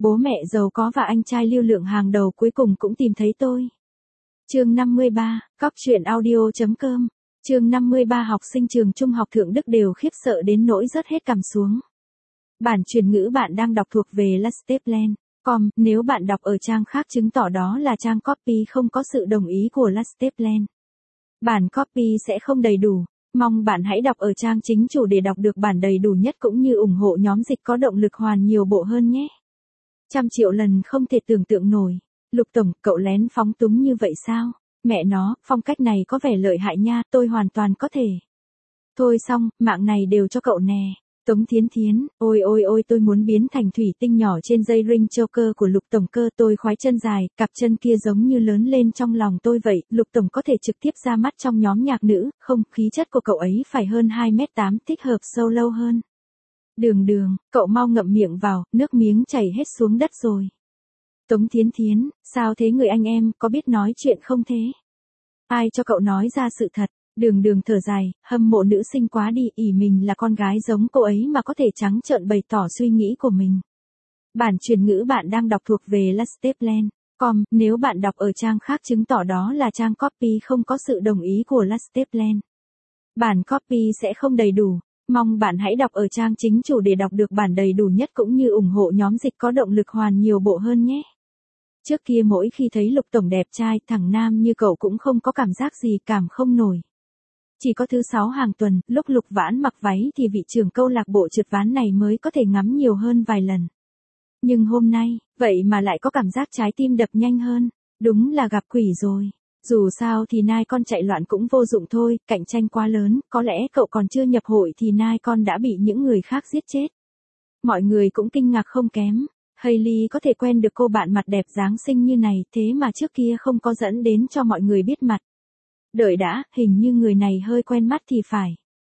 Bố mẹ giàu có và anh trai lưu lượng hàng đầu cuối cùng cũng tìm thấy tôi. Chương 53, Cóc truyện audio.com. Chương 53 học sinh trường trung học Thượng Đức đều khiếp sợ đến nỗi rớt hết cằm xuống. Bản truyền ngữ bạn đang đọc thuộc về Lasteplan.com, nếu bạn đọc ở trang khác chứng tỏ đó là trang copy không có sự đồng ý của Lasteplan. Bản copy sẽ không đầy đủ, mong bạn hãy đọc ở trang chính chủ để đọc được bản đầy đủ nhất cũng như ủng hộ nhóm dịch có động lực hoàn nhiều bộ hơn nhé. 100 triệu lần không thể tưởng tượng nổi. Lục Tổng, cậu lén phóng túng như vậy sao? Mẹ nó, phong cách này có vẻ lợi hại nha, tôi hoàn toàn có thể. Thôi xong, mạng này đều cho cậu nè. Tống Thiến Thiến, ôi ôi ôi tôi muốn biến thành thủy tinh nhỏ trên dây ring choker của Lục Tổng cơ, tôi khoái chân dài, cặp chân kia giống như lớn lên trong lòng tôi vậy, Lục Tổng có thể trực tiếp ra mắt trong nhóm nhạc nữ, không, khí chất của cậu ấy phải hơn 2m8 thích hợp solo hơn. Đường, cậu mau ngậm miệng vào, nước miếng chảy hết xuống đất rồi. Tống Thiến Thiến, sao thế người anh em, có biết nói chuyện không thế? Ai cho cậu nói ra sự thật? Đường thở dài, hâm mộ nữ sinh quá đi, ỷ mình là con gái giống cô ấy mà có thể trắng trợn bày tỏ suy nghĩ của mình. Bản truyền ngữ bạn đang đọc thuộc về Lasteplan.com, nếu bạn đọc ở trang khác chứng tỏ đó là trang copy không có sự đồng ý của Lasteplan. Bản copy sẽ không đầy đủ, mong bạn hãy đọc ở trang chính chủ để đọc được bản đầy đủ nhất cũng như ủng hộ nhóm dịch có động lực hoàn nhiều bộ hơn nhé. Trước kia mỗi khi thấy Lục Tổng đẹp trai, thằng nam như cậu cũng không có cảm giác gì, cảm không nổi. Chỉ có thứ 6 hàng tuần, lúc Lục Vãn mặc váy thì vị trưởng câu lạc bộ trượt ván này mới có thể ngắm nhiều hơn vài lần. Nhưng hôm nay, vậy mà lại có cảm giác trái tim đập nhanh hơn, đúng là gặp quỷ rồi. Dù sao thì nai con chạy loạn cũng vô dụng thôi, cạnh tranh quá lớn, có lẽ cậu còn chưa nhập hội thì nai con đã bị những người khác giết chết. Mọi người cũng kinh ngạc không kém. Hailey có thể quen được cô bạn mặt đẹp dáng xinh như này, thế mà trước kia không có dẫn đến cho mọi người biết mặt. Đợi đã, hình như người này hơi quen mắt thì phải.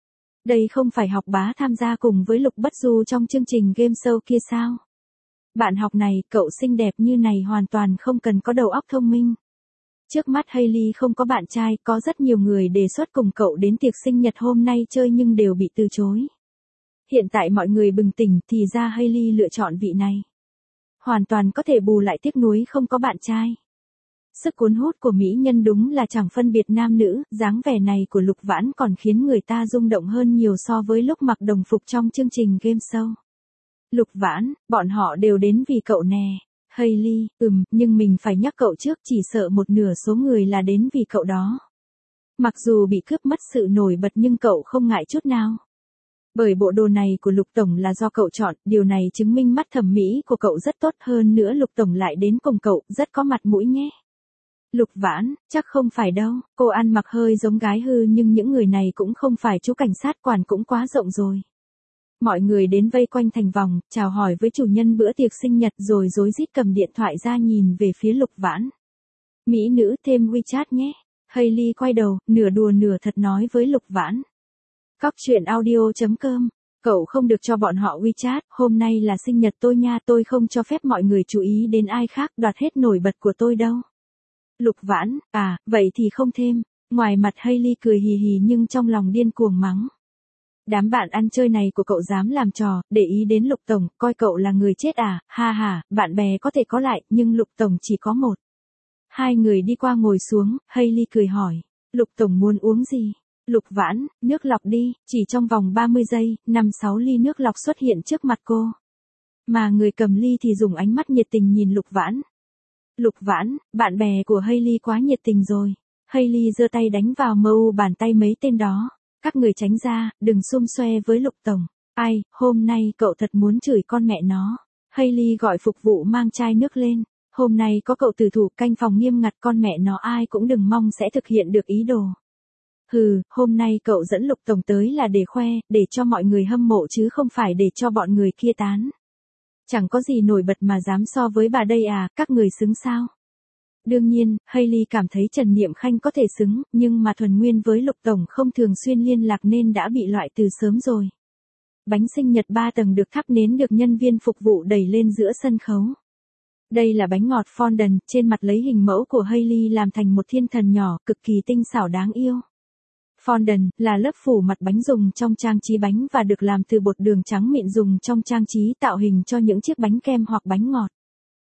Đây không phải học bá tham gia cùng với Lục Bất Du trong chương trình game show kia sao? Bạn học này, cậu xinh đẹp như này hoàn toàn không cần có đầu óc thông minh. Trước mắt Hailey không có bạn trai, có rất nhiều người đề xuất cùng cậu đến tiệc sinh nhật hôm nay chơi nhưng đều bị từ chối. Hiện tại mọi người bừng tỉnh thì ra Hailey lựa chọn vị này. Hoàn toàn có thể bù lại tiếc nuối không có bạn trai. Sức cuốn hút của mỹ nhân đúng là chẳng phân biệt nam nữ, dáng vẻ này của Lục Vãn còn khiến người ta rung động hơn nhiều so với lúc mặc đồng phục trong chương trình game show. Lục Vãn, bọn họ đều đến vì cậu nè. Hailey, nhưng mình phải nhắc cậu trước, chỉ sợ một nửa số người là đến vì cậu đó. Mặc dù bị cướp mất sự nổi bật nhưng cậu không ngại chút nào. Bởi bộ đồ này của Lục Tổng là do cậu chọn, điều này chứng minh mắt thẩm mỹ của cậu rất tốt, hơn nữa Lục Tổng lại đến cùng cậu, rất có mặt mũi nhé. Lục Vãn, chắc không phải đâu, cô ăn mặc hơi giống gái hư nhưng những người này cũng không phải chú cảnh sát, quản cũng quá rộng rồi. Mọi người đến vây quanh thành vòng, chào hỏi với chủ nhân bữa tiệc sinh nhật rồi rối rít cầm điện thoại ra nhìn về phía Lục Vãn. Mỹ nữ thêm WeChat nhé. Hailey quay đầu, nửa đùa nửa thật nói với Lục Vãn. Cóc truyện audio.com, cậu không được cho bọn họ WeChat, hôm nay là sinh nhật tôi nha, tôi không cho phép mọi người chú ý đến ai khác đoạt hết nổi bật của tôi đâu. Lục Vãn, vậy thì không thêm. Ngoài mặt Hailey cười hì hì nhưng trong lòng điên cuồng mắng. Đám bạn ăn chơi này của cậu dám làm trò, để ý đến Lục Tổng, coi cậu là người chết à, ha, bạn bè có thể có lại, nhưng Lục Tổng chỉ có một. Hai người đi qua ngồi xuống, Hailey cười hỏi, Lục Tổng muốn uống gì? Lục Vãn, nước lọc đi, chỉ trong vòng 30 giây, 5-6 ly nước lọc xuất hiện trước mặt cô. Mà người cầm ly thì dùng ánh mắt nhiệt tình nhìn Lục Vãn. Lục Vãn, bạn bè của Hailey quá nhiệt tình rồi. Hailey giơ tay đánh vào mu bàn tay mấy tên đó. Các người tránh ra, đừng xum xoe với Lục Tổng. Ai, hôm nay cậu thật muốn chửi con mẹ nó. Hailey gọi phục vụ mang chai nước lên. Hôm nay có cậu tử thủ canh phòng nghiêm ngặt, con mẹ nó ai cũng đừng mong sẽ thực hiện được ý đồ. Hôm nay cậu dẫn Lục Tổng tới là để khoe, để cho mọi người hâm mộ chứ không phải để cho bọn người kia tán. Chẳng có gì nổi bật mà dám so với bà đây à, các người xứng sao? Đương nhiên, Hailey cảm thấy Trần Niệm Khanh có thể xứng, nhưng mà thuần nguyên với Lục Tổng không thường xuyên liên lạc nên đã bị loại từ sớm rồi. Bánh sinh nhật 3 tầng được thắp nến được nhân viên phục vụ đẩy lên giữa sân khấu. Đây là bánh ngọt fondant, trên mặt lấy hình mẫu của Hailey làm thành một thiên thần nhỏ, cực kỳ tinh xảo đáng yêu. Fondant là lớp phủ mặt bánh dùng trong trang trí bánh và được làm từ bột đường trắng mịn dùng trong trang trí tạo hình cho những chiếc bánh kem hoặc bánh ngọt.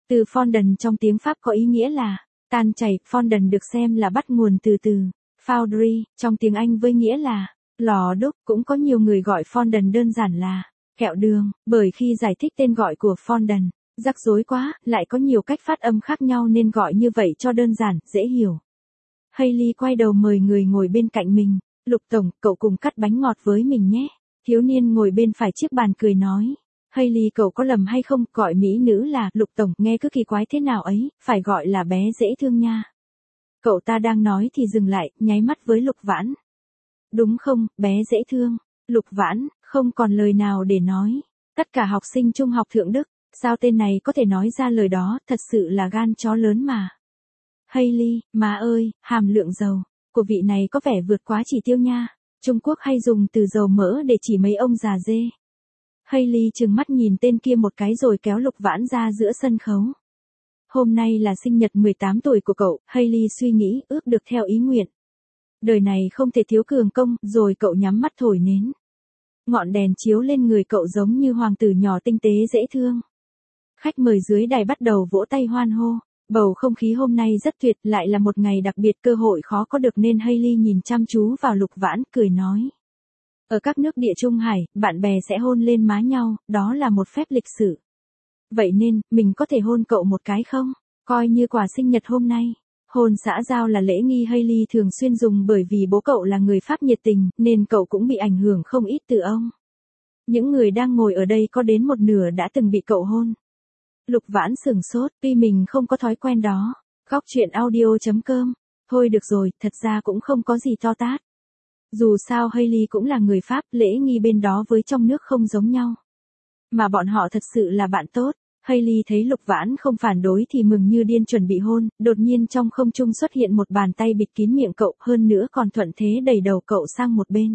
Từ fondant trong tiếng Pháp có ý nghĩa là tan chảy, fondant được xem là bắt nguồn từ từ foundry trong tiếng Anh với nghĩa là lò đúc, cũng có nhiều người gọi fondant đơn giản là kẹo đường, bởi khi giải thích tên gọi của fondant, rắc rối quá, lại có nhiều cách phát âm khác nhau nên gọi như vậy cho đơn giản, dễ hiểu. Hailey quay đầu mời người ngồi bên cạnh mình, Lục tổng, cậu cùng cắt bánh ngọt với mình nhé. Thiếu niên ngồi bên phải chiếc bàn cười nói. Hailey, cậu có lầm hay không, gọi mỹ nữ là Lục tổng nghe cứ kỳ quái thế nào ấy, phải gọi là bé dễ thương nha. Cậu ta đang nói thì dừng lại, nháy mắt với Lục Vãn. Đúng không, bé dễ thương. Lục Vãn, không còn lời nào để nói. Tất cả học sinh trung học Thượng Đức, sao tên này có thể nói ra lời đó, thật sự là gan chó lớn mà. Hailey, má ơi, hàm lượng dầu của vị này có vẻ vượt quá chỉ tiêu nha. Trung Quốc hay dùng từ dầu mỡ để chỉ mấy ông già dê. Hailey trừng mắt nhìn tên kia một cái rồi kéo Lục Vãn ra giữa sân khấu. Hôm nay là sinh nhật 18 tuổi của cậu, Hailey suy nghĩ, ước được theo ý nguyện. Đời này không thể thiếu cường công, rồi cậu nhắm mắt thổi nến. Ngọn đèn chiếu lên người cậu giống như hoàng tử nhỏ tinh tế dễ thương. Khách mời dưới đài bắt đầu vỗ tay hoan hô. Bầu không khí hôm nay rất tuyệt, lại là một ngày đặc biệt, cơ hội khó có được nên Hailey nhìn chăm chú vào Lục Vãn, cười nói. Ở các nước Địa Trung Hải, bạn bè sẽ hôn lên má nhau, đó là một phép lịch sử. Vậy nên, mình có thể hôn cậu một cái không? Coi như quà sinh nhật hôm nay. Hôn xã giao là lễ nghi Hailey thường xuyên dùng bởi vì bố cậu là người Pháp nhiệt tình, nên cậu cũng bị ảnh hưởng không ít từ ông. Những người đang ngồi ở đây có đến một nửa đã từng bị cậu hôn. Lục Vãn sửng sốt, tuy mình không có thói quen đó. Góc chuyện audio.com. Thôi được rồi, thật ra cũng không có gì to tát. Dù sao Hailey cũng là người Pháp, lễ nghi bên đó với trong nước không giống nhau. Mà bọn họ thật sự là bạn tốt. Hailey thấy Lục Vãn không phản đối thì mừng như điên chuẩn bị hôn, đột nhiên trong không trung xuất hiện một bàn tay bịt kín miệng cậu, hơn nữa còn thuận thế đẩy đầu cậu sang một bên.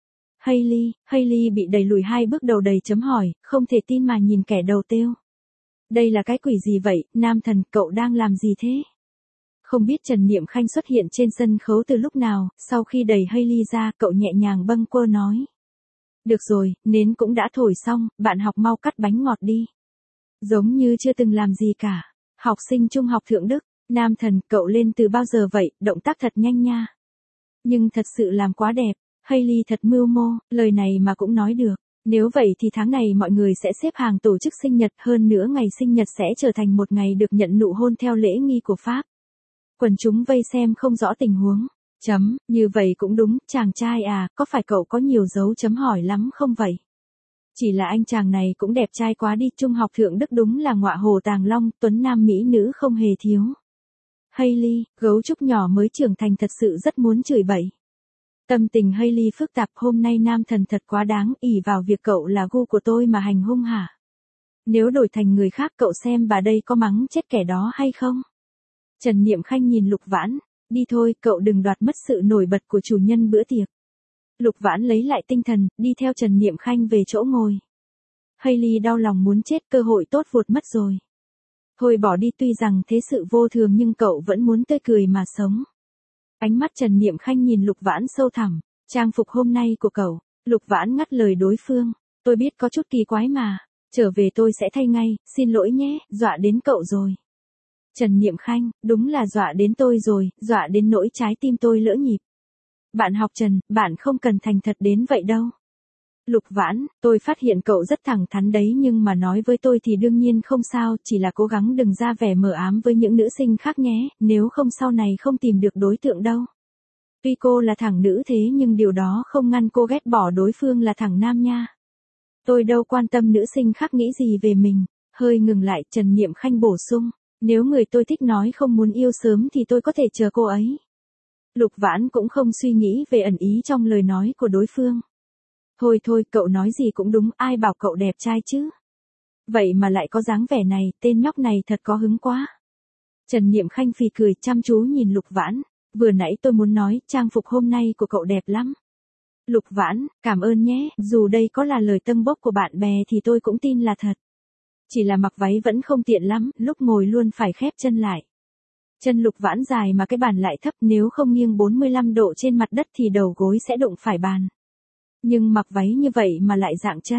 Hailey bị đẩy lùi 2 bước, đầu đầy chấm hỏi, không thể tin mà nhìn kẻ đầu têu. Đây là cái quỷ gì vậy, nam thần, cậu đang làm gì thế? Không biết Trần Niệm Khanh xuất hiện trên sân khấu từ lúc nào, sau khi đẩy Hailey ra, cậu nhẹ nhàng bâng quơ nói. Được rồi, nến cũng đã thổi xong, bạn học mau cắt bánh ngọt đi. Giống như chưa từng làm gì cả. Học sinh trung học Thượng Đức, nam thần, cậu lên từ bao giờ vậy, động tác thật nhanh nha. Nhưng thật sự làm quá đẹp, Hailey thật mưu mô, lời này mà cũng nói được. Nếu vậy thì tháng này mọi người sẽ xếp hàng tổ chức sinh nhật, hơn nữa ngày sinh nhật sẽ trở thành một ngày được nhận nụ hôn theo lễ nghi của Pháp. Quần chúng vây xem không rõ tình huống. Như vậy cũng đúng, chàng trai à, có phải cậu có nhiều dấu chấm hỏi lắm không vậy? Chỉ là anh chàng này cũng đẹp trai quá đi, trung học Thượng Đức đúng là ngọa hồ tàng long, tuấn nam mỹ nữ không hề thiếu. Hailey, gấu trúc nhỏ mới trưởng thành thật sự rất muốn chửi bậy. Tâm tình Hailey phức tạp, hôm nay nam thần thật quá đáng, ỷ vào việc cậu là gu của tôi mà hành hung hả? Nếu đổi thành người khác cậu xem bà đây có mắng chết kẻ đó hay không? Trần Niệm Khanh nhìn Lục Vãn, đi thôi, cậu đừng đoạt mất sự nổi bật của chủ nhân bữa tiệc. Lục Vãn lấy lại tinh thần, đi theo Trần Niệm Khanh về chỗ ngồi. Hailey đau lòng muốn chết, cơ hội tốt vụt mất rồi. Thôi bỏ đi, tuy rằng thế sự vô thường nhưng cậu vẫn muốn tươi cười mà sống. Ánh mắt Trần Niệm Khanh nhìn Lục Vãn sâu thẳm, trang phục hôm nay của cậu. Lục Vãn ngắt lời đối phương, tôi biết có chút kỳ quái mà, trở về tôi sẽ thay ngay, xin lỗi nhé, dọa đến cậu rồi. Trần Niệm Khanh, đúng là dọa đến tôi rồi, dọa đến nỗi trái tim tôi lỡ nhịp. Bạn học Trần, bạn không cần thành thật đến vậy đâu. Lục Vãn, tôi phát hiện cậu rất thẳng thắn đấy nhưng mà nói với tôi thì đương nhiên không sao, chỉ là cố gắng đừng ra vẻ mờ ám với những nữ sinh khác nhé, nếu không sau này không tìm được đối tượng đâu. Tuy cô là thẳng nữ thế nhưng điều đó không ngăn cô ghét bỏ đối phương là thẳng nam nha. Tôi đâu quan tâm nữ sinh khác nghĩ gì về mình. Hơi ngừng lại, Trần Niệm Khanh bổ sung, nếu người tôi thích nói không muốn yêu sớm thì tôi có thể chờ cô ấy. Lục Vãn cũng không suy nghĩ về ẩn ý trong lời nói của đối phương. Thôi, cậu nói gì cũng đúng, ai bảo cậu đẹp trai chứ. Vậy mà lại có dáng vẻ này, tên nhóc này thật có hứng quá. Trần Niệm Khanh phì cười chăm chú nhìn Lục Vãn, vừa nãy tôi muốn nói, trang phục hôm nay của cậu đẹp lắm. Lục Vãn, cảm ơn nhé, dù đây có là lời tâng bốc của bạn bè thì tôi cũng tin là thật. Chỉ là mặc váy vẫn không tiện lắm, lúc ngồi luôn phải khép chân lại. Chân Lục Vãn dài mà cái bàn lại thấp, nếu không nghiêng 45 độ trên mặt đất thì đầu gối sẽ đụng phải bàn. Nhưng mặc váy như vậy mà lại dạng chân,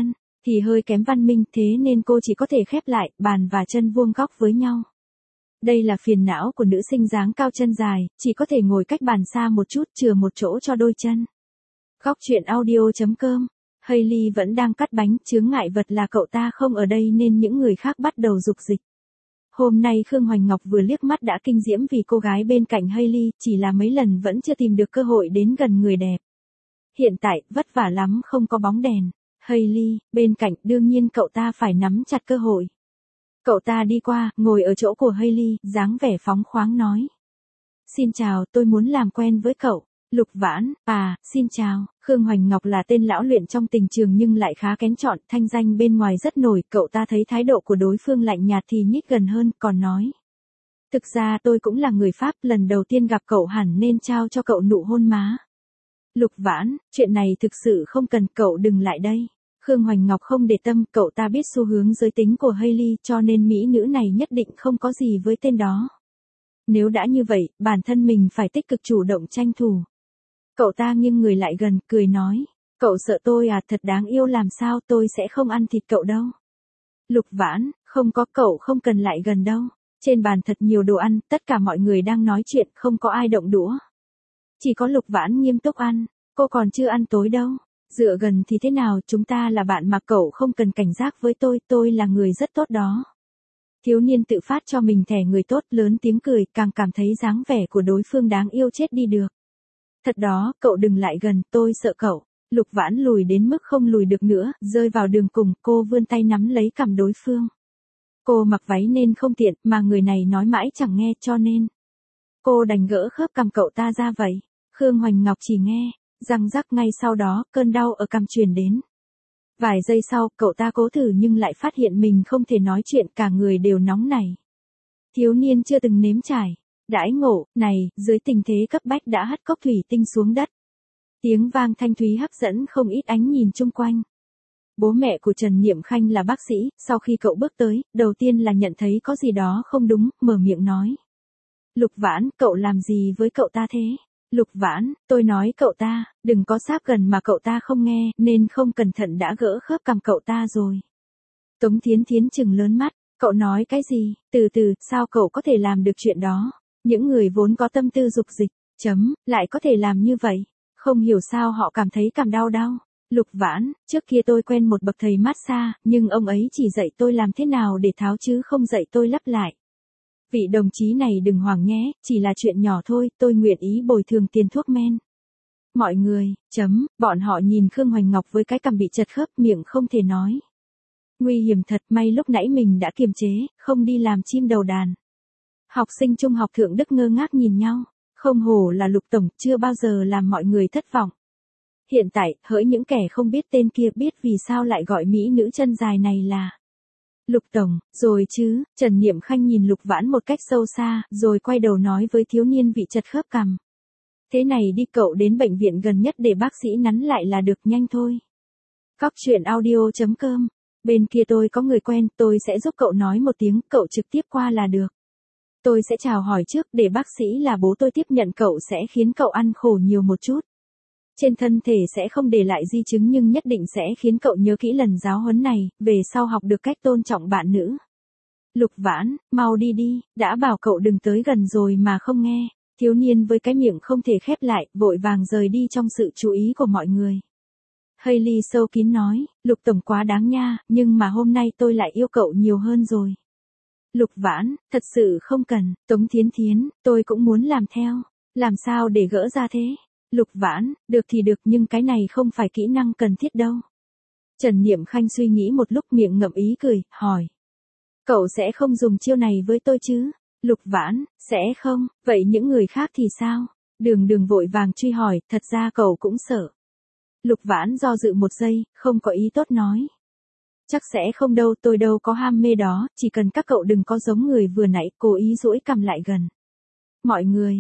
thì hơi kém văn minh, thế nên cô chỉ có thể khép lại, bàn và chân vuông góc với nhau. Đây là phiền não của nữ sinh dáng cao chân dài, chỉ có thể ngồi cách bàn xa một chút, chừa một chỗ cho đôi chân. Góc chuyện audio.com. Hailey vẫn đang cắt bánh, chướng ngại vật là cậu ta không ở đây nên những người khác bắt đầu rục dịch. Hôm nay Khương Hoành Ngọc vừa liếc mắt đã kinh diễm vì cô gái bên cạnh Hailey, chỉ là mấy lần vẫn chưa tìm được cơ hội đến gần người đẹp. Hiện tại, vất vả lắm không có bóng đèn. Hailey, bên cạnh, đương nhiên cậu ta phải nắm chặt cơ hội. Cậu ta đi qua, ngồi ở chỗ của Hailey, dáng vẻ phóng khoáng nói. Xin chào, tôi muốn làm quen với cậu. Lục Vãn, xin chào. Khương Hoành Ngọc là tên lão luyện trong tình trường nhưng lại khá kén chọn, thanh danh bên ngoài rất nổi, cậu ta thấy thái độ của đối phương lạnh nhạt thì nhích gần hơn, còn nói. Thực ra tôi cũng là người Pháp, lần đầu tiên gặp cậu hẳn nên trao cho cậu nụ hôn má. Lục Vãn, chuyện này thực sự không cần, cậu đừng lại đây. Khương Hoành Ngọc không để tâm, cậu ta biết xu hướng giới tính của Hailey cho nên mỹ nữ này nhất định không có gì với tên đó. Nếu đã như vậy, bản thân mình phải tích cực chủ động tranh thủ. Cậu ta nghiêng người lại gần, cười nói. Cậu sợ tôi à, thật đáng yêu, làm sao tôi sẽ không ăn thịt cậu đâu. Lục Vãn, không có, cậu không cần lại gần đâu. Trên bàn thật nhiều đồ ăn, tất cả mọi người đang nói chuyện, không có ai động đũa. Chỉ có Lục Vãn nghiêm túc ăn, cô còn chưa ăn tối đâu. Dựa gần thì thế nào, chúng ta là bạn mà, cậu không cần cảnh giác với tôi là người rất tốt đó. Thiếu niên tự phát cho mình thẻ người tốt, lớn tiếng cười, càng cảm thấy dáng vẻ của đối phương đáng yêu chết đi được. Thật đó, cậu đừng lại gần, tôi sợ cậu. Lục Vãn lùi đến mức không lùi được nữa, rơi vào đường cùng, cô vươn tay nắm lấy cằm đối phương. Cô mặc váy nên không tiện, mà người này nói mãi chẳng nghe cho nên. Cô đành gỡ khớp cằm cậu ta ra vậy. Khương Hoành Ngọc chỉ nghe, răng rắc, ngay sau đó, cơn đau ở cằm truyền đến. Vài giây sau, cậu ta cố thử nhưng lại phát hiện mình không thể nói chuyện, cả người đều nóng nảy. Thiếu niên chưa từng nếm trải đãi ngộ này, dưới tình thế cấp bách đã hất cốc thủy tinh xuống đất. Tiếng vang thanh thúy hấp dẫn không ít ánh nhìn chung quanh. Bố mẹ của Trần Niệm Khanh là bác sĩ, sau khi cậu bước tới, đầu tiên là nhận thấy có gì đó không đúng, mở miệng nói. Lục Vãn, cậu làm gì với cậu ta thế? Lục Vãn, tôi nói cậu ta, đừng có sáp gần mà cậu ta không nghe, nên không cẩn thận đã gỡ khớp cằm cậu ta rồi. Tống Thiến Thiến trừng lớn mắt, cậu nói cái gì? Từ từ, sao cậu có thể làm được chuyện đó? Những người vốn có tâm tư dục dịch, lại có thể làm như vậy. Không hiểu sao họ cảm thấy cảm đau đau. Lục Vãn, trước kia tôi quen một bậc thầy massage, nhưng ông ấy chỉ dạy tôi làm thế nào để tháo chứ không dạy tôi lắp lại. Vị đồng chí này đừng hoảng nhé, chỉ là chuyện nhỏ thôi, tôi nguyện ý bồi thường tiền thuốc men. Mọi người, bọn họ nhìn Khương Hoành Ngọc với cái cằm bị chật khớp, miệng không thể nói. Nguy hiểm thật, may lúc nãy mình đã kiềm chế, không đi làm chim đầu đàn. Học sinh trung học Thượng Đức ngơ ngác nhìn nhau, không hổ là Lục Tổng, chưa bao giờ làm mọi người thất vọng. Hiện tại, hỡi những kẻ không biết tên kia biết vì sao lại gọi mỹ nữ chân dài này là Lục Tổng, rồi chứ. Trần Niệm Khanh nhìn Lục Vãn một cách sâu xa, rồi quay đầu nói với thiếu niên bị chật khớp cằm. Thế này đi, cậu đến bệnh viện gần nhất để bác sĩ nắn lại là được, nhanh thôi. Góc chuyện audio.com. Bên kia tôi có người quen, tôi sẽ giúp cậu nói một tiếng, cậu trực tiếp qua là được. Tôi sẽ chào hỏi trước, để bác sĩ là bố tôi tiếp nhận cậu sẽ khiến cậu ăn khổ nhiều một chút. Trên thân thể sẽ không để lại di chứng nhưng nhất định sẽ khiến cậu nhớ kỹ lần giáo huấn này, về sau học được cách tôn trọng bạn nữ. Lục Vãn, mau đi đi, đã bảo cậu đừng tới gần rồi mà không nghe. Thiếu niên với cái miệng không thể khép lại, vội vàng rời đi trong sự chú ý của mọi người. Hailey sâu kín nói, Lục Tổng quá đáng nha, nhưng mà hôm nay tôi lại yêu cậu nhiều hơn rồi. Lục Vãn, thật sự không cần. Tống Thiến Thiến, tôi cũng muốn làm theo. Làm sao để gỡ ra thế? Lục Vãn, được thì được nhưng cái này không phải kỹ năng cần thiết đâu. Trần Niệm Khanh suy nghĩ một lúc, miệng ngậm ý cười, hỏi. Cậu sẽ không dùng chiêu này với tôi chứ? Lục Vãn, sẽ không, vậy những người khác thì sao? Đường vội vàng truy hỏi, thật ra cậu cũng sợ. Lục Vãn do dự một giây, không có ý tốt nói. Chắc sẽ không đâu, tôi đâu có ham mê đó, chỉ cần các cậu đừng có giống người vừa nãy, cố ý duỗi cằm lại gần. Mọi người,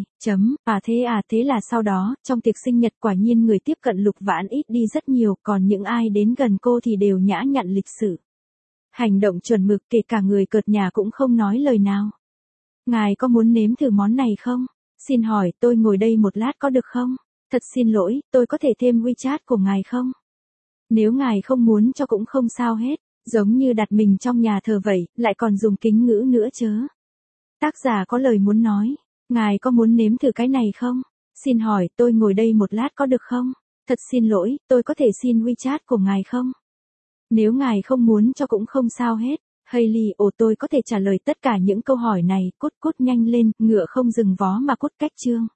thế là sau đó, trong tiệc sinh nhật quả nhiên người tiếp cận Lục Vãn ít đi rất nhiều, còn những ai đến gần cô thì đều nhã nhặn lịch sự. Hành động chuẩn mực, kể cả người cợt nhà cũng không nói lời nào. Ngài có muốn nếm thử món này không? Xin hỏi, tôi ngồi đây một lát có được không? Thật xin lỗi, tôi có thể thêm WeChat của ngài không? Nếu ngài không muốn cho cũng không sao hết, giống như đặt mình trong nhà thờ vậy, lại còn dùng kính ngữ nữa chớ. Tác giả có lời muốn nói, ngài có muốn nếm thử cái này không? Xin hỏi, tôi ngồi đây một lát có được không? Thật xin lỗi, tôi có thể xin WeChat của ngài không? Nếu ngài không muốn cho cũng không sao hết. Hailey, tôi có thể trả lời tất cả những câu hỏi này, cút nhanh lên, ngựa không dừng vó mà cút cách chương.